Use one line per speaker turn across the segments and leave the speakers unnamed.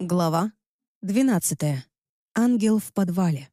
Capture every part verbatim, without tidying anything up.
Глава двенадцатая. Ангел в подвале.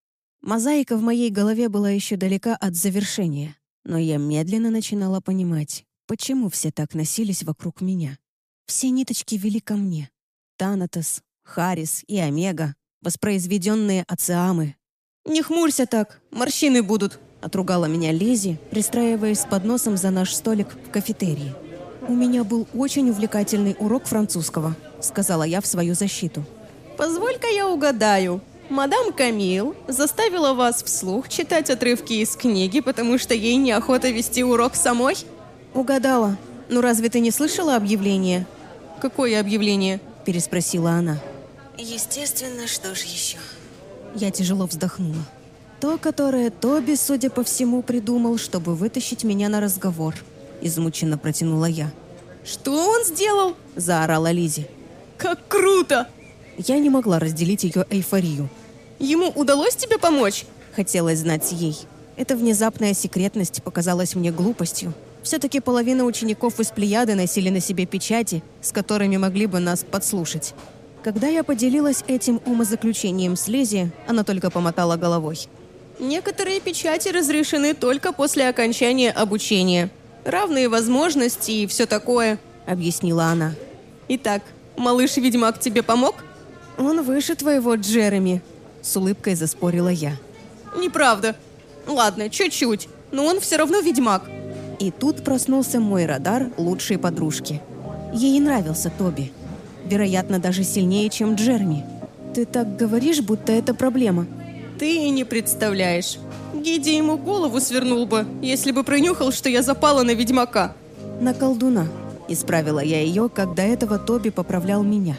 Мозаика в моей голове была еще далека от завершения, но я медленно начинала понимать, почему все так носились вокруг меня. Все ниточки вели ко мне. Танатос, Харис и Омега, воспроизведенные Ациамы. «Не хмурься так, морщины будут», — отругала меня Лизи, пристраиваясь с подносом за наш столик в кафетерии. «У меня был очень увлекательный урок французского», — сказала я в свою защиту. «Позволь-ка я угадаю. Мадам Камил заставила вас вслух читать отрывки из книги, потому что ей неохота вести урок самой?» «Угадала. Ну разве ты не слышала объявление?» «Какое объявление?» — переспросила она. «Естественно, что ж еще?» Я тяжело вздохнула. «То, которое Тоби, судя по всему, придумал, чтобы вытащить меня на разговор», — измученно протянула я. «Что он сделал?» — заорала Лизи. «Как круто!» Я не могла разделить ее эйфорию. «Ему удалось тебе помочь?» — хотелось знать ей. Эта внезапная секретность показалась мне глупостью. Все-таки половина учеников из Плеяды носили на себе печати, с которыми могли бы нас подслушать. Когда я поделилась этим умозаключением с Лизи, она только помотала головой. «Некоторые печати разрешены только после окончания обучения. Равные возможности и все такое», — объяснила она. «Итак, малыш-ведьмак тебе помог?» «Он выше твоего Джереми», — с улыбкой заспорила я. «Неправда. Ладно, чуть-чуть, но он все равно ведьмак». И тут проснулся мой радар лучшей подружки. Ей нравился Тоби. Вероятно, даже сильнее, чем Джереми. «Ты так говоришь, будто это проблема». «Ты и не представляешь. Гиди ему голову свернул бы, если бы пронюхал, что я запала на ведьмака». «На колдуна», — исправила я ее, как до этого Тоби поправлял меня.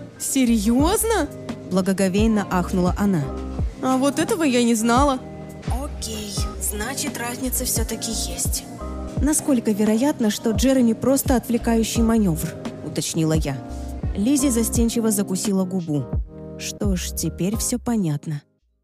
«Серьезно?» — благоговейно ахнула она. «А вот этого я не знала». «Окей, значит, разница все-таки есть». «Насколько вероятно, что Джереми просто отвлекающий маневр?» — уточнила я. Лизи застенчиво закусила губу. Что ж, теперь все понятно.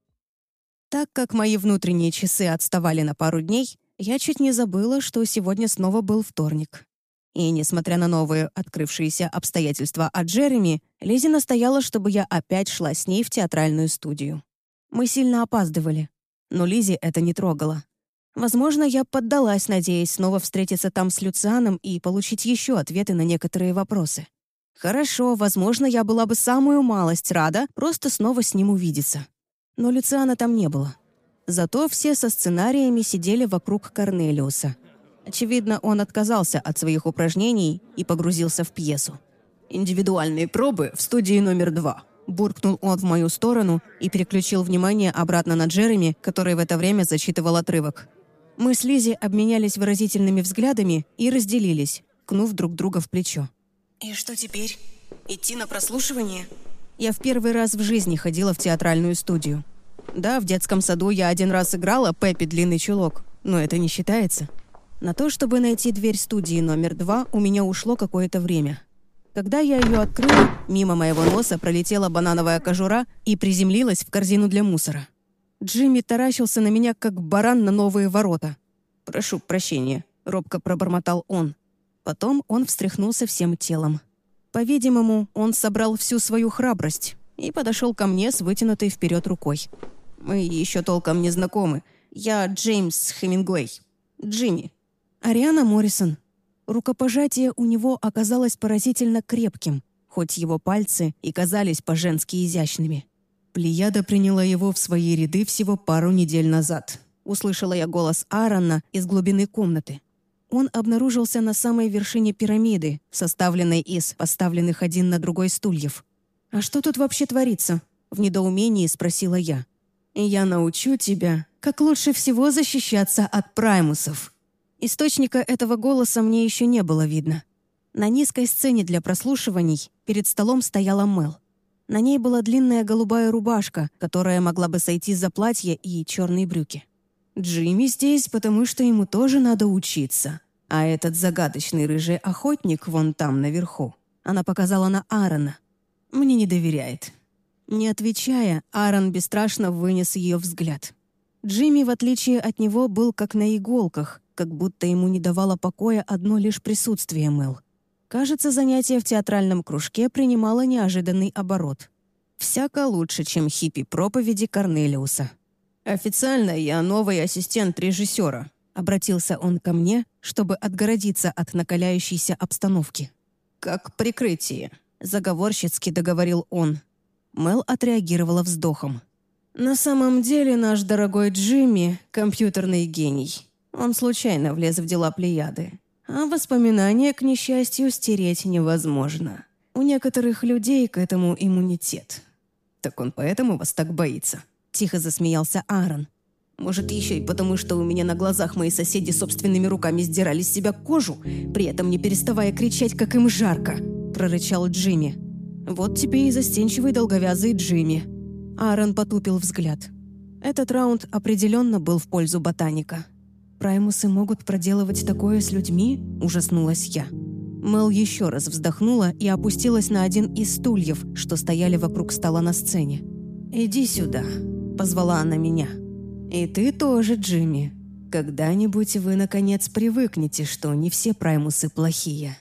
Так как мои внутренние часы отставали на пару дней, я чуть не забыла, что сегодня снова был вторник. И, несмотря на новые открывшиеся обстоятельства от Джереми, Лизи настояла, чтобы я опять шла с ней в театральную студию. Мы сильно опаздывали, но Лизи это не трогало. Возможно, я поддалась, надеясь снова встретиться там с Люцианом и получить еще ответы на некоторые вопросы. Хорошо, возможно, я была бы самую малость рада просто снова с ним увидеться. Но Люциана там не было. Зато все со сценариями сидели вокруг Корнелиуса. Очевидно, он отказался от своих упражнений и погрузился в пьесу. «Индивидуальные пробы в студии номер два», — буркнул он в мою сторону и переключил внимание обратно на Джереми, который в это время зачитывал отрывок. Мы с Лизи обменялись выразительными взглядами и разделились, ткнув друг друга в плечо. «И что теперь? Идти на прослушивание?» Я в первый раз в жизни ходила в театральную студию. Да, в детском саду я один раз играла Пеппи Длинный Чулок, но это не считается. На то, чтобы найти дверь студии номер два, у меня ушло какое-то время. Когда я ее открыла, мимо моего носа пролетела банановая кожура и приземлилась в корзину для мусора. Джимми таращился на меня, как баран на новые ворота. «Прошу прощения», — робко пробормотал он. Потом он встряхнулся всем телом. По-видимому, он собрал всю свою храбрость и подошел ко мне с вытянутой вперед рукой. «Мы еще толком не знакомы. Я Джеймс Хемингуэй. Джимми». «Ариана Моррисон». Рукопожатие у него оказалось поразительно крепким, хоть его пальцы и казались по-женски изящными. «Плеяда приняла его в свои ряды всего пару недель назад», — услышала я голос Аарона из глубины комнаты. Он обнаружился на самой вершине пирамиды, составленной из поставленных один на другой стульев. «А что тут вообще творится?» — в недоумении спросила я. «Я научу тебя, как лучше всего защищаться от праймусов». Источника этого голоса мне еще не было видно. На низкой сцене для прослушиваний перед столом стояла Мел. На ней была длинная голубая рубашка, которая могла бы сойти за платье и черные брюки. «Джимми здесь, потому что ему тоже надо учиться. А этот загадочный рыжий охотник вон там, наверху». Она показала на Аарона. «Мне не доверяет». Не отвечая, Аарон бесстрашно вынес ее взгляд. Джимми, в отличие от него, был как на иголках, как будто ему не давало покоя одно лишь присутствие Мел. Кажется, занятие в театральном кружке принимало неожиданный оборот. Всяко лучше, чем хиппи-проповеди Корнелиуса. «Официально я новый ассистент режиссера», — обратился он ко мне, чтобы отгородиться от накаляющейся обстановки. «Как прикрытие», — заговорщицки договорил он. Мел отреагировала вздохом. «На самом деле наш дорогой Джимми — компьютерный гений. Он случайно влез в дела Плеяды. А воспоминания, к несчастью, стереть невозможно. У некоторых людей к этому иммунитет». «Так он поэтому вас так боится?» — тихо засмеялся Аарон. «Может, еще и потому, что у меня на глазах мои соседи собственными руками сдирали с себя кожу, при этом не переставая кричать, как им жарко», — прорычал Джимми. «Вот тебе и застенчивый долговязый Джимми». Аарон потупил взгляд. Этот раунд определенно был в пользу ботаника. «Праймусы могут проделывать такое с людьми?» – ужаснулась я. Мел еще раз вздохнула и опустилась на один из стульев, что стояли вокруг стола на сцене. «Иди сюда», – позвала она меня. «И ты тоже, Джимми. Когда-нибудь вы, наконец, привыкнете, что не все праймусы плохие».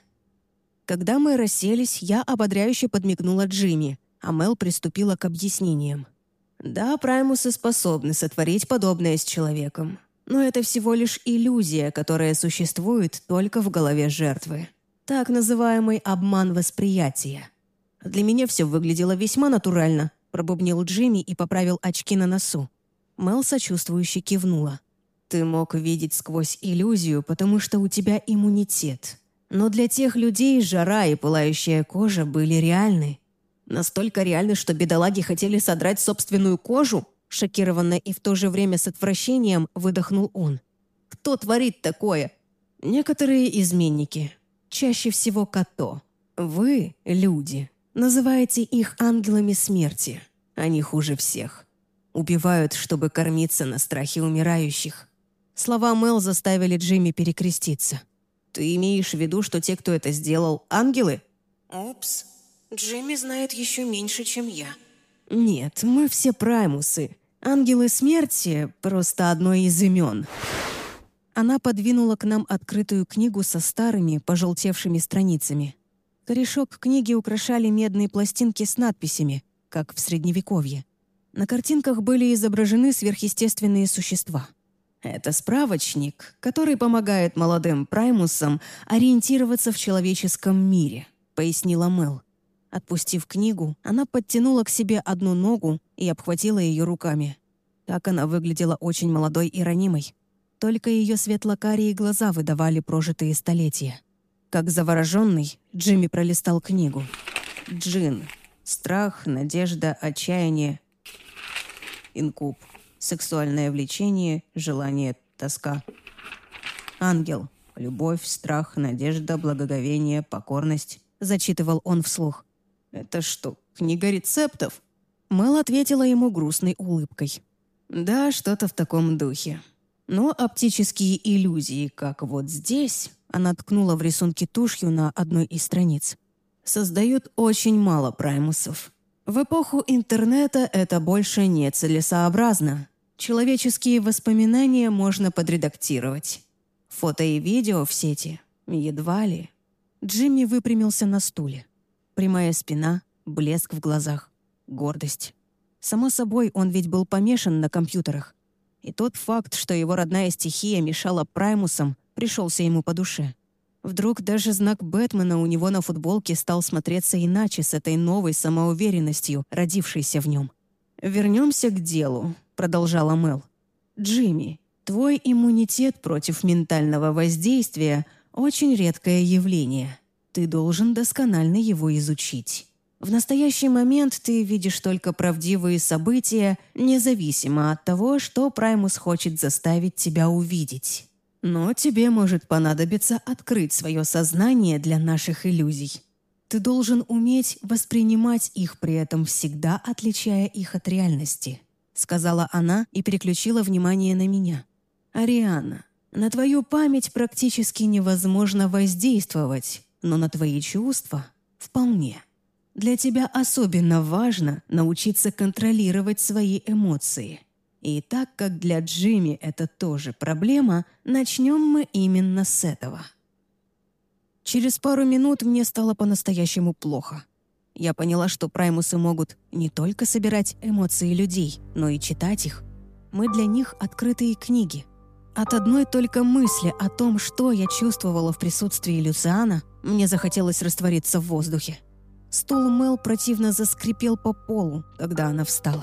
Когда мы расселись, я ободряюще подмигнула Джимми, а Мел приступила к объяснениям. «Да, праймусы способны сотворить подобное с человеком. Но это всего лишь иллюзия, которая существует только в голове жертвы. Так называемый обман восприятия. Для меня все выглядело весьма натурально», – пробубнил Джимми и поправил очки на носу. Мел сочувствующе кивнула. «Ты мог видеть сквозь иллюзию, потому что у тебя иммунитет. Но для тех людей жара и пылающая кожа были реальны. Настолько реальны, что бедолаги хотели содрать собственную кожу?» Шокированно и в то же время с отвращением выдохнул он. «Кто творит такое?» «Некоторые изменники. Чаще всего Като. Вы, люди, называете их ангелами смерти. Они хуже всех. Убивают, чтобы кормиться на страхе умирающих». Слова Мел заставили Джимми перекреститься. «Ты имеешь в виду, что те, кто это сделал, ангелы?» «Упс. Джимми знает еще меньше, чем я». «Нет, мы все праймусы. Ангелы смерти — просто одно из имен». Она подвинула к нам открытую книгу со старыми, пожелтевшими страницами. Корешок книги украшали медные пластинки с надписями, как в Средневековье. На картинках были изображены сверхъестественные существа. «Это справочник, который помогает молодым праймусам ориентироваться в человеческом мире», — пояснила Мел. Отпустив книгу, она подтянула к себе одну ногу и обхватила ее руками. Так она выглядела очень молодой и ранимой. Только ее светло-карие глаза выдавали прожитые столетия. Как завороженный, Джимми пролистал книгу. «Джин. Страх, надежда, отчаяние. Инкуб. Сексуальное влечение, желание, тоска. Ангел. Любовь, страх, надежда, благоговение, покорность», — зачитывал он вслух. «Это что, книга рецептов?» Мел ответила ему грустной улыбкой. «Да, что-то в таком духе. Но оптические иллюзии, как вот здесь», — она ткнула в рисунке тушью на одной из страниц, «создают очень мало праймусов. В эпоху интернета это больше нецелесообразно. Человеческие воспоминания можно подредактировать. Фото и видео в сети едва ли». Джимми выпрямился на стуле. Прямая спина, блеск в глазах, гордость. Само собой, он ведь был помешан на компьютерах. И тот факт, что его родная стихия мешала праймусам, пришелся ему по душе. Вдруг даже знак Бэтмена у него на футболке стал смотреться иначе с этой новой самоуверенностью, родившейся в нем. «Вернемся к делу», — продолжала Мел. «Джимми, твой иммунитет против ментального воздействия — очень редкое явление. Ты должен досконально его изучить. В настоящий момент ты видишь только правдивые события, независимо от того, что Праймус хочет заставить тебя увидеть. Но тебе может понадобиться открыть свое сознание для наших иллюзий. Ты должен уметь воспринимать их при этом, всегда отличая их от реальности», — сказала она и переключила внимание на меня. «Ариана, на твою память практически невозможно воздействовать, но на твои чувства — вполне. Для тебя особенно важно научиться контролировать свои эмоции. И так как для Джимми это тоже проблема, начнем мы именно с этого». Через пару минут мне стало по-настоящему плохо. Я поняла, что праймусы могут не только собирать эмоции людей, но и читать их. Мы для них открытые книги. От одной только мысли о том, что я чувствовала в присутствии Люциана, мне захотелось раствориться в воздухе. Стул Мел противно заскрипел по полу, когда она встала.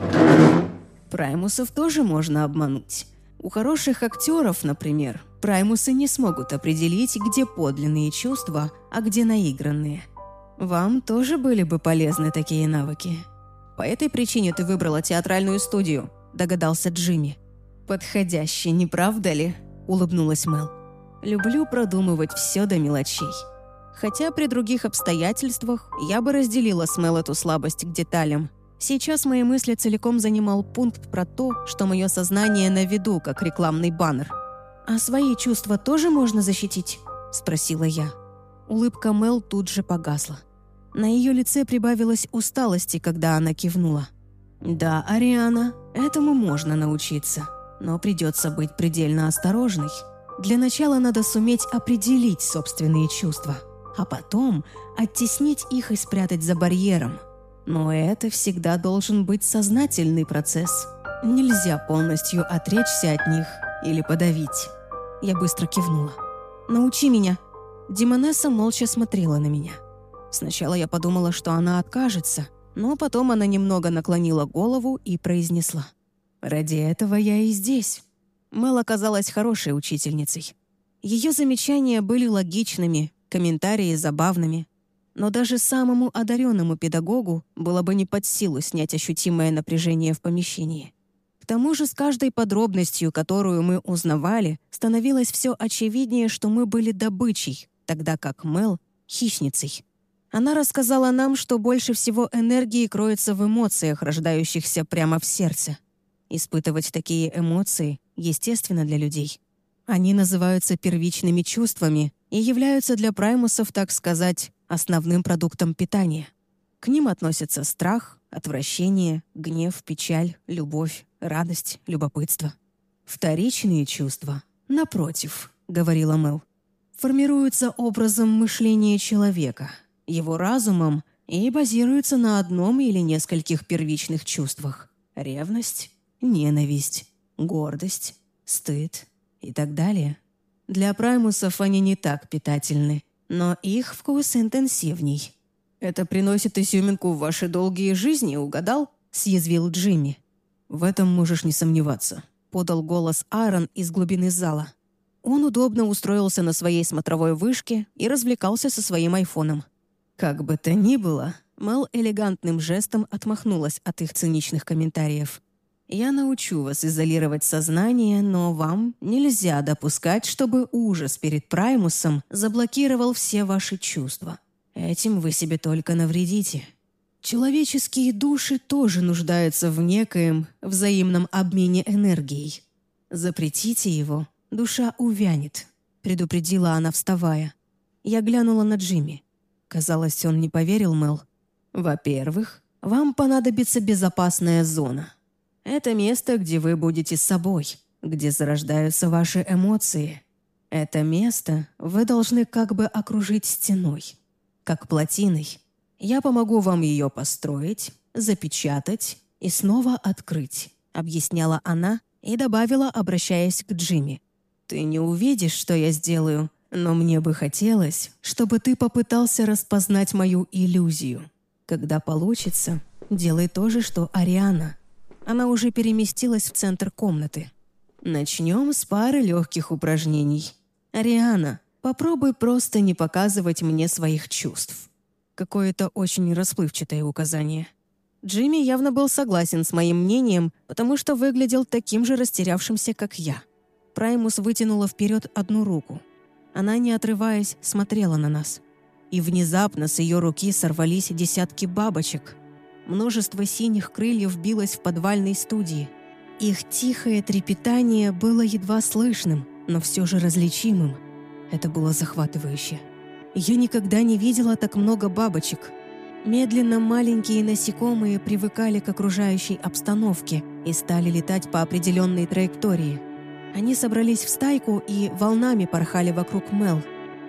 Праймусов тоже можно обмануть. У хороших актеров, например, праймусы не смогут определить, где подлинные чувства, а где наигранные. Вам тоже были бы полезны такие навыки. По этой причине ты выбрала театральную студию, догадался Джимми. Подходяще, не правда ли? Улыбнулась Мел. Люблю продумывать все до мелочей. Хотя при других обстоятельствах я бы разделила с Мел эту слабость к деталям. Сейчас мои мысли целиком занимал пункт про то, что мое сознание на виду, как рекламный баннер. «А свои чувства тоже можно защитить?» – спросила я. Улыбка Мел тут же погасла. На ее лице прибавилось усталости, когда она кивнула. «Да, Ариана, этому можно научиться, но придется быть предельно осторожной. Для начала надо суметь определить собственные чувства, а потом оттеснить их и спрятать за барьером. Но это всегда должен быть сознательный процесс. Нельзя полностью отречься от них или подавить». Я быстро кивнула. «Научи меня». Демонесса молча смотрела на меня. Сначала я подумала, что она откажется, но потом она немного наклонила голову и произнесла: «Ради этого я и здесь». Мел оказалась хорошей учительницей. Ее замечания были логичными, комментарии забавными. Но даже самому одаренному педагогу было бы не под силу снять ощутимое напряжение в помещении. К тому же с каждой подробностью, которую мы узнавали, становилось все очевиднее, что мы были добычей, тогда как Мел — хищницей. Она рассказала нам, что больше всего энергии кроется в эмоциях, рождающихся прямо в сердце. Испытывать такие эмоции естественно для людей. Они называются первичными чувствами и являются для праймусов, так сказать, основным продуктом питания. К ним относятся страх, отвращение, гнев, печаль, любовь, радость, любопытство. Вторичные чувства, напротив, говорила Мел, формируются образом мышления человека, его разумом и базируются на одном или нескольких первичных чувствах: ревность, ненависть, гордость, стыд и так далее. Для праймусов они не так питательны, но их вкус интенсивней. «Это приносит изюминку в ваши долгие жизни, угадал?» — съязвил Джимми. «В этом можешь не сомневаться», — подал голос Аарон из глубины зала. Он удобно устроился на своей смотровой вышке и развлекался со своим айфоном. Как бы то ни было, Мел элегантным жестом отмахнулась от их циничных комментариев. «Я научу вас изолировать сознание, но вам нельзя допускать, чтобы ужас перед Праймусом заблокировал все ваши чувства. Этим вы себе только навредите. Человеческие души тоже нуждаются в некоем взаимном обмене энергией. Запретите его, душа увянет», — предупредила она, вставая. Я глянула на Джимми. Казалось, он не поверил Мел. «Во-первых, вам понадобится безопасная зона. Это место, где вы будете собой, где зарождаются ваши эмоции. Это место вы должны как бы окружить стеной, как плотиной. Я помогу вам ее построить, запечатать и снова открыть», — объясняла она и добавила, обращаясь к Джимми. «Ты не увидишь, что я сделаю, но мне бы хотелось, чтобы ты попытался распознать мою иллюзию. Когда получится, делай то же, что Ариана». Она уже переместилась в центр комнаты. «Начнем с пары легких упражнений. Ариана, попробуй просто не показывать мне своих чувств». Какое-то очень расплывчатое указание. Джимми явно был согласен с моим мнением, потому что выглядел таким же растерявшимся, как я. Праймус вытянула вперед одну руку. Она, не отрываясь, смотрела на нас. И внезапно с ее руки сорвались десятки бабочек. Множество синих крыльев билось в подвальной студии. Их тихое трепетание было едва слышным, но все же различимым. Это было захватывающе. Я никогда не видела так много бабочек. Медленно маленькие насекомые привыкали к окружающей обстановке и стали летать по определенной траектории. Они собрались в стайку и волнами порхали вокруг Мел.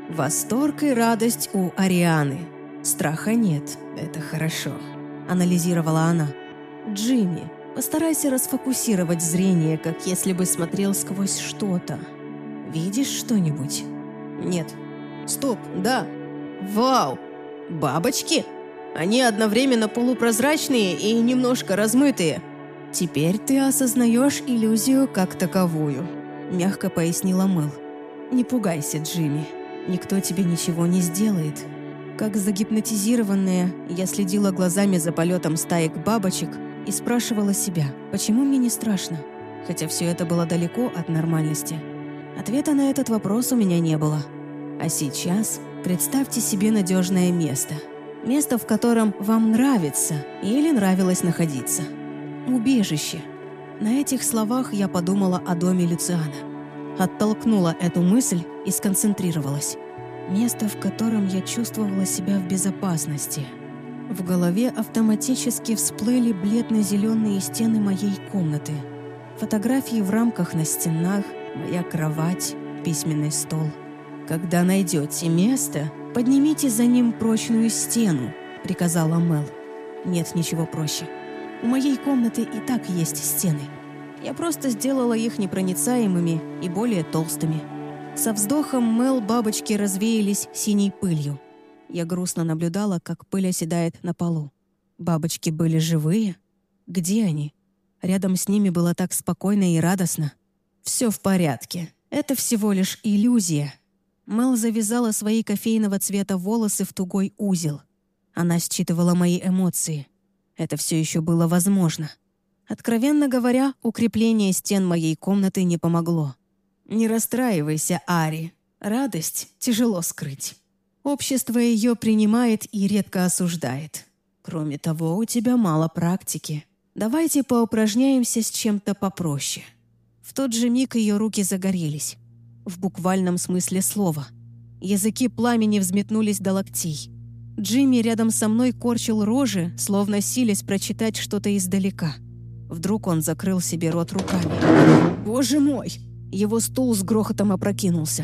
Восторг и радость у Арианы. Страха нет, это хорошо, анализировала она. Джимми, постарайся расфокусировать зрение, как если бы смотрел сквозь что-то. Видишь что-нибудь? Нет. Стоп, да. Вау! Бабочки? Они одновременно полупрозрачные и немножко размытые. Теперь ты осознаешь иллюзию как таковую, мягко пояснила Мэл. Не пугайся, Джимми. Никто тебе ничего не сделает. Как загипнотизированная, я следила глазами за полетом стаек бабочек и спрашивала себя, почему мне не страшно, хотя все это было далеко от нормальности. Ответа на этот вопрос у меня не было. А сейчас представьте себе надежное место. Место, в котором вам нравится или нравилось находиться. Убежище. На этих словах я подумала о доме Люциана. Оттолкнула эту мысль и сконцентрировалась. Место, в котором я чувствовала себя в безопасности. В голове автоматически всплыли бледно-зеленые стены моей комнаты. Фотографии в рамках на стенах, моя кровать, письменный стол. «Когда найдете место, поднимите за ним прочную стену», — приказала Мэл. «Нет ничего проще. У моей комнаты и так есть стены. Я просто сделала их непроницаемыми и более толстыми». Со вздохом Мэл бабочки развеялись синей пылью. Я грустно наблюдала, как пыль оседает на полу. Бабочки были живые? Где они? Рядом с ними было так спокойно и радостно. «Все в порядке. Это всего лишь иллюзия». Мэл завязала свои кофейного цвета волосы в тугой узел. Она считывала мои эмоции. Это все еще было возможно. Откровенно говоря, укрепление стен моей комнаты не помогло. «Не расстраивайся, Ари. Радость тяжело скрыть. Общество ее принимает и редко осуждает. Кроме того, у тебя мало практики. Давайте поупражняемся с чем-то попроще». В тот же миг ее руки загорелись. В буквальном смысле слова. Языки пламени взметнулись до локтей. Джимми рядом со мной корчил рожи, словно силясь прочитать что-то издалека. Вдруг он закрыл себе рот руками. «Боже мой!» Его стул с грохотом опрокинулся.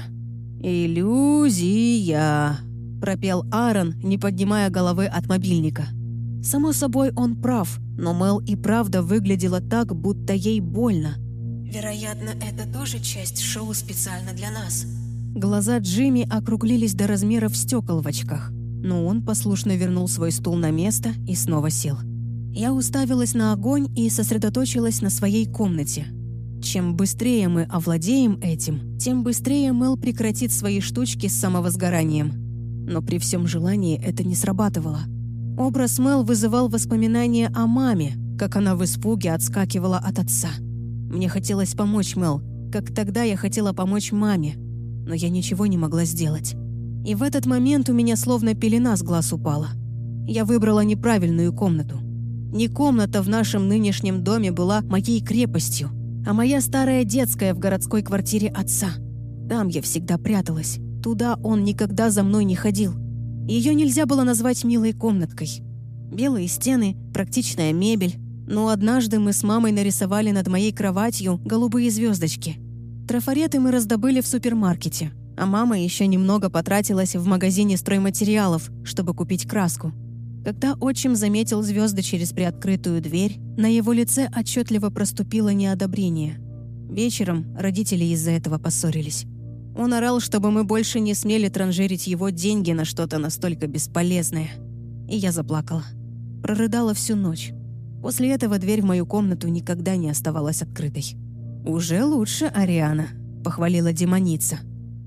«Иллюзия!» – пропел Аарон, не поднимая головы от мобильника. Само собой, он прав, но Мэл и правда выглядела так, будто ей больно. «Вероятно, это тоже часть шоу специально для нас». Глаза Джимми округлились до размеров стекол в очках, но он послушно вернул свой стул на место и снова сел. Я уставилась на огонь и сосредоточилась на своей комнате. Чем быстрее мы овладеем этим, тем быстрее Мэл прекратит свои штучки с самовозгоранием. Но при всем желании это не срабатывало. Образ Мэл вызывал воспоминания о маме, как она в испуге отскакивала от отца. Мне хотелось помочь Мэл, как тогда я хотела помочь маме, но я ничего не могла сделать. И в этот момент у меня словно пелена с глаз упала. Я выбрала неправильную комнату. Не комната в нашем нынешнем доме была моей крепостью, а моя старая детская в городской квартире отца. Там я всегда пряталась. Туда он никогда за мной не ходил. Ее нельзя было назвать милой комнаткой. Белые стены, практичная мебель. Но однажды мы с мамой нарисовали над моей кроватью голубые звездочки. Трафареты мы раздобыли в супермаркете, а мама еще немного потратилась в магазине стройматериалов, чтобы купить краску. Когда отчим заметил звезды через приоткрытую дверь, на его лице отчетливо проступило неодобрение. Вечером родители из-за этого поссорились. Он орал, чтобы мы больше не смели транжирить его деньги на что-то настолько бесполезное. И я заплакала. Прорыдала всю ночь. После этого дверь в мою комнату никогда не оставалась открытой. «Уже лучше, Ариана», — похвалила демоница.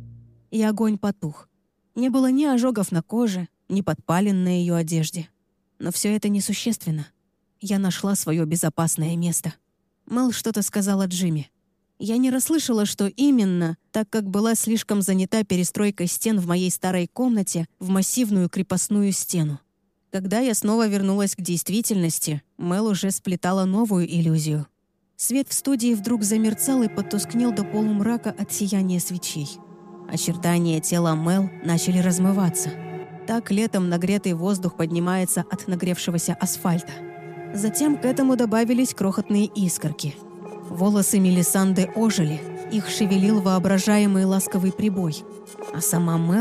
И огонь потух. Не было ни ожогов на коже, ни подпалин на ее одежде. Но все это несущественно. Я нашла свое безопасное место. Мэл что-то сказала Джимми. Я не расслышала, что именно, так как была слишком занята перестройкой стен в моей старой комнате в массивную крепостную стену. Когда я снова вернулась к действительности, Мэл уже сплетала новую иллюзию. Свет в студии вдруг замерцал и потускнел до полумрака от сияния свечей. Очертания тела Мэл начали размываться. Так летом нагретый воздух поднимается от нагревшегося асфальта. Затем к этому добавились крохотные искорки. Волосы Мелисанды ожили, их шевелил воображаемый ласковый прибой. А сама Мэл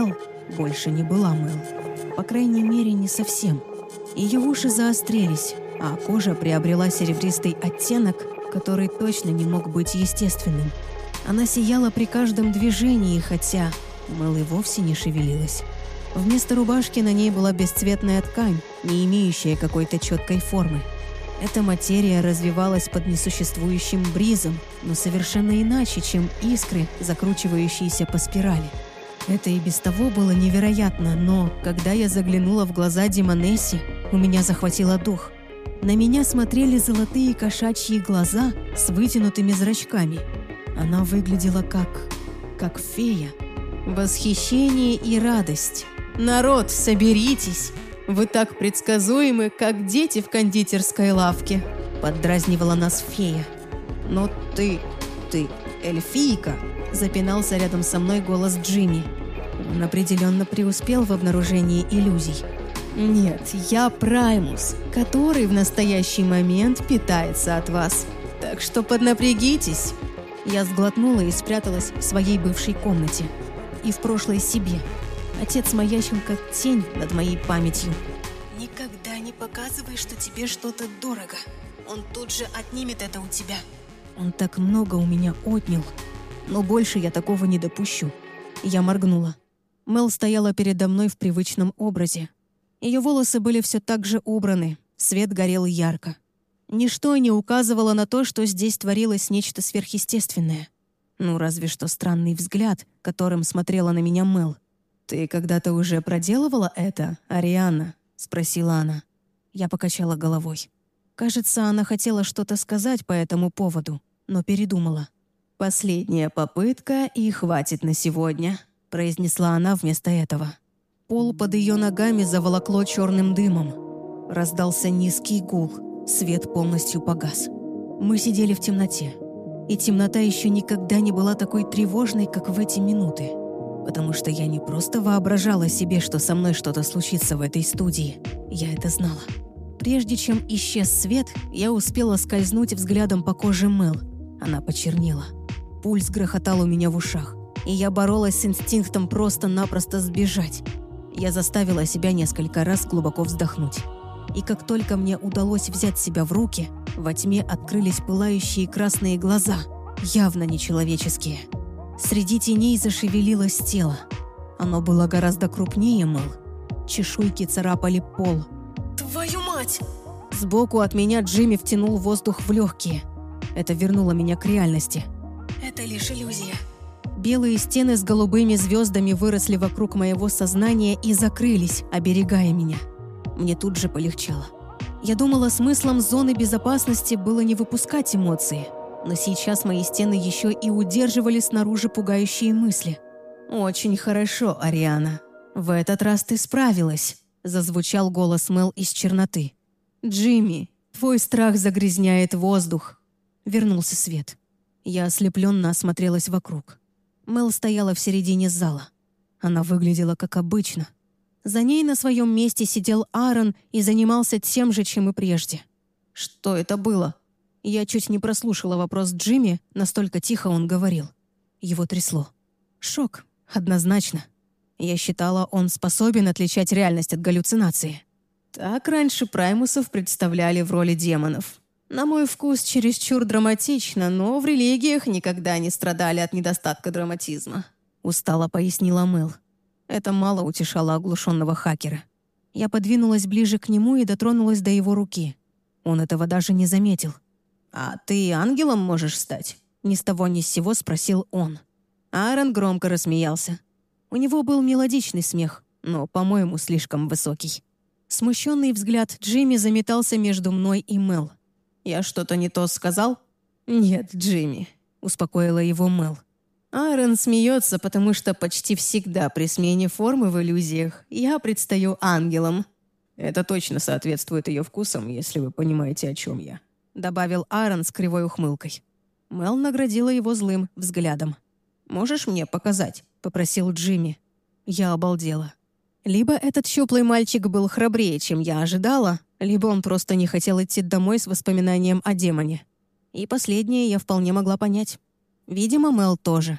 больше не была Мэл. По крайней мере, не совсем. Ее уши заострились, а кожа приобрела серебристый оттенок, который точно не мог быть естественным. Она сияла при каждом движении, хотя Мэл и вовсе не шевелилась. Вместо рубашки на ней была бесцветная ткань, не имеющая какой-то четкой формы. Эта материя развивалась под несуществующим бризом, но совершенно иначе, чем искры, закручивающиеся по спирали. Это и без того было невероятно, но когда я заглянула в глаза Демонессе, у меня захватило дух. На меня смотрели золотые кошачьи глаза с вытянутыми зрачками. Она выглядела как... как фея. Восхищение и радость. «Народ, соберитесь! Вы так предсказуемы, как дети в кондитерской лавке», — поддразнивала нас фея. «Но ты... ты эльфийка», — запинался рядом со мной голос Джимми. Он определенно преуспел в обнаружении иллюзий. «Нет, я Праймус, который в настоящий момент питается от вас. Так что поднапрягитесь». Я сглотнула и спряталась в своей бывшей комнате. И в прошлой себе. Отец маячил как тень над моей памятью. «Никогда не показывай, что тебе что-то дорого. Он тут же отнимет это у тебя». Он так много у меня отнял. Но больше я такого не допущу. Я моргнула. Мэл стояла передо мной в привычном образе. Ее волосы были все так же убраны, свет горел ярко. Ничто не указывало на то, что здесь творилось нечто сверхъестественное. Ну, разве что странный взгляд, которым смотрела на меня Мэл. «Ты когда-то уже проделывала это, Ариана?» — спросила она. Я покачала головой. Кажется, она хотела что-то сказать по этому поводу, но передумала. «Последняя попытка, и хватит на сегодня», — произнесла она вместо этого. Пол под ее ногами заволокло черным дымом. Раздался низкий гул, свет полностью погас. Мы сидели в темноте. И темнота еще никогда не была такой тревожной, как в эти минуты. Потому что я не просто воображала себе, что со мной что-то случится в этой студии. Я это знала. Прежде чем исчез свет, я успела скользнуть взглядом по коже Мэл. Она почернела. Пульс грохотал у меня в ушах. И я боролась с инстинктом просто-напросто сбежать. Я заставила себя несколько раз глубоко вздохнуть. И как только мне удалось взять себя в руки, во тьме открылись пылающие красные глаза, явно нечеловеческие. Среди теней зашевелилось тело. Оно было гораздо крупнее Мэл. Чешуйки царапали пол. «Твою мать!» Сбоку от меня Джимми втянул воздух в легкие. Это вернуло меня к реальности. «Это лишь иллюзия». Белые стены с голубыми звездами выросли вокруг моего сознания и закрылись, оберегая меня. Мне тут же полегчало. Я думала, смыслом зоны безопасности было не выпускать эмоции. Но сейчас мои стены еще и удерживали снаружи пугающие мысли. «Очень хорошо, Ариана. В этот раз ты справилась», — зазвучал голос Мэл из черноты. «Джимми, твой страх загрязняет воздух». Вернулся свет. Я ослепленно осмотрелась вокруг. Мэл стояла в середине зала. Она выглядела как обычно. За ней на своем месте сидел Аарон и занимался тем же, чем и прежде. Что это было? Я чуть не прослушала вопрос Джимми, настолько тихо он говорил. Его трясло. Шок, однозначно. Я считала, он способен отличать реальность от галлюцинации. Так раньше праймусов представляли в роли демонов. На мой вкус, чересчур драматично, но в религиях никогда не страдали от недостатка драматизма. Устало пояснила Мэл. Это мало утешало оглушенного хакера. Я подвинулась ближе к нему и дотронулась до его руки. Он этого даже не заметил. «А ты ангелом можешь стать?» Ни с того ни с сего спросил он. Аарон громко рассмеялся. У него был мелодичный смех, но, по-моему, слишком высокий. Смущенный взгляд Джимми заметался между мной и Мэл. «Я что-то не то сказал?» «Нет, Джимми», — успокоила его Мэл. Аарон смеется, потому что почти всегда при смене формы в иллюзиях я предстаю ангелом. Это точно соответствует ее вкусам, если вы понимаете, о чем я», — добавил Аарон с кривой ухмылкой. Мэл наградила его злым взглядом. «Можешь мне показать?» — попросил Джимми. Я обалдела. Либо этот щуплый мальчик был храбрее, чем я ожидала, либо он просто не хотел идти домой с воспоминанием о демоне. И последнее я вполне могла понять. Видимо, Мэл тоже.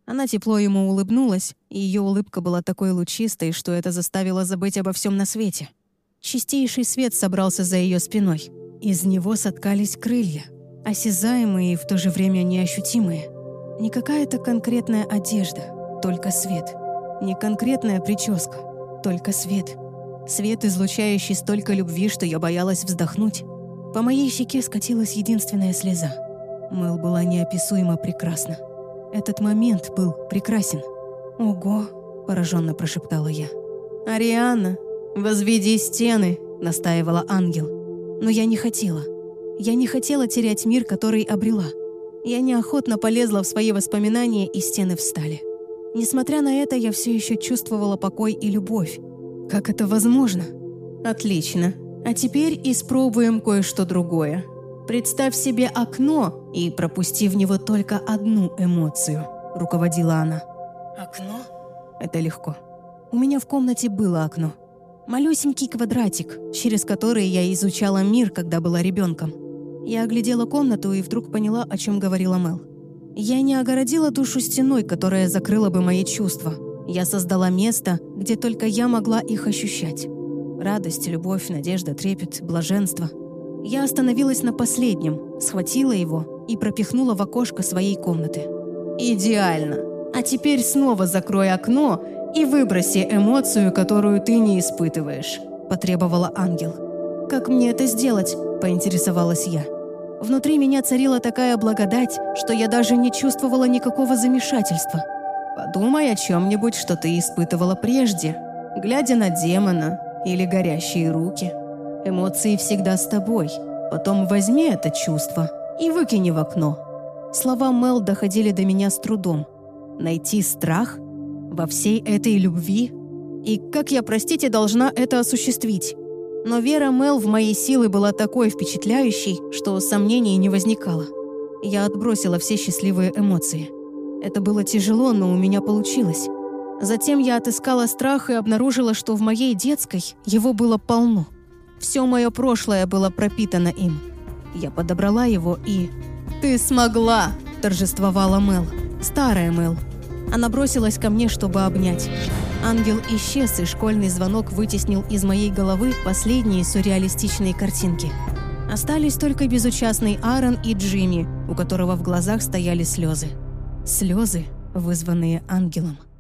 Она тепло ему улыбнулась, и ее улыбка была такой лучистой, что это заставило забыть обо всем на свете. Чистейший свет собрался за ее спиной. Из него соткались крылья, осязаемые и в то же время неощутимые. Не какая-то конкретная одежда, только свет. Не конкретная прическа, только свет. Свет, излучающий столько любви, что я боялась вздохнуть. По моей щеке скатилась единственная слеза. Мэл была неописуемо прекрасна. Этот момент был прекрасен. «Ого!» – пораженно прошептала я. «Ариана, возведи стены!» – настаивала ангел. Но я не хотела. Я не хотела терять мир, который обрела. Я неохотно полезла в свои воспоминания, и стены встали. Несмотря на это, я все еще чувствовала покой и любовь. Как это возможно? Отлично. А теперь испробуем кое-что другое. Представь себе окно и пропусти в него только одну эмоцию, руководила она. Окно? Это легко. У меня в комнате было окно. Малюсенький квадратик, через который я изучала мир, когда была ребенком. Я оглядела комнату и вдруг поняла, о чем говорила Мэл. Я не огородила душу стеной, которая закрыла бы мои чувства. Я создала место, где только я могла их ощущать. Радость, любовь, надежда, трепет, блаженство. Я остановилась на последнем, схватила его и пропихнула в окошко своей комнаты. «Идеально! А теперь снова закрой окно и выброси эмоцию, которую ты не испытываешь», – потребовала ангел. «Как мне это сделать?» – поинтересовалась я. Внутри меня царила такая благодать, что я даже не чувствовала никакого замешательства. «Подумай о чем-нибудь, что ты испытывала прежде, глядя на демона или горящие руки. Эмоции всегда с тобой. Потом возьми это чувство и выкини в окно». Слова Мэл доходили до меня с трудом. Найти страх во всей этой любви? И как я, простите, должна это осуществить? Но вера Мэл в мои силы была такой впечатляющей, что сомнений не возникало. Я отбросила все счастливые эмоции. Это было тяжело, но у меня получилось. Затем я отыскала страх и обнаружила, что в моей детской его было полно. Все мое прошлое было пропитано им. Я подобрала его и... «Ты смогла!» – торжествовала Мэл. Старая Мэл. Она бросилась ко мне, чтобы обнять. Ангел исчез, и школьный звонок вытеснил из моей головы последние сюрреалистичные картинки. Остались только безучастный Аарон и Джимми, у которого в глазах стояли слезы. Слезы, вызванные ангелом.